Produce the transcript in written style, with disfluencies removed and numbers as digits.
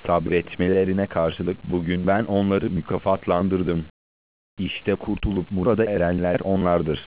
Sabretmelerine karşılık bugün ben onları mükafatlandırdım. İşte kurtulup murada erenler onlardır.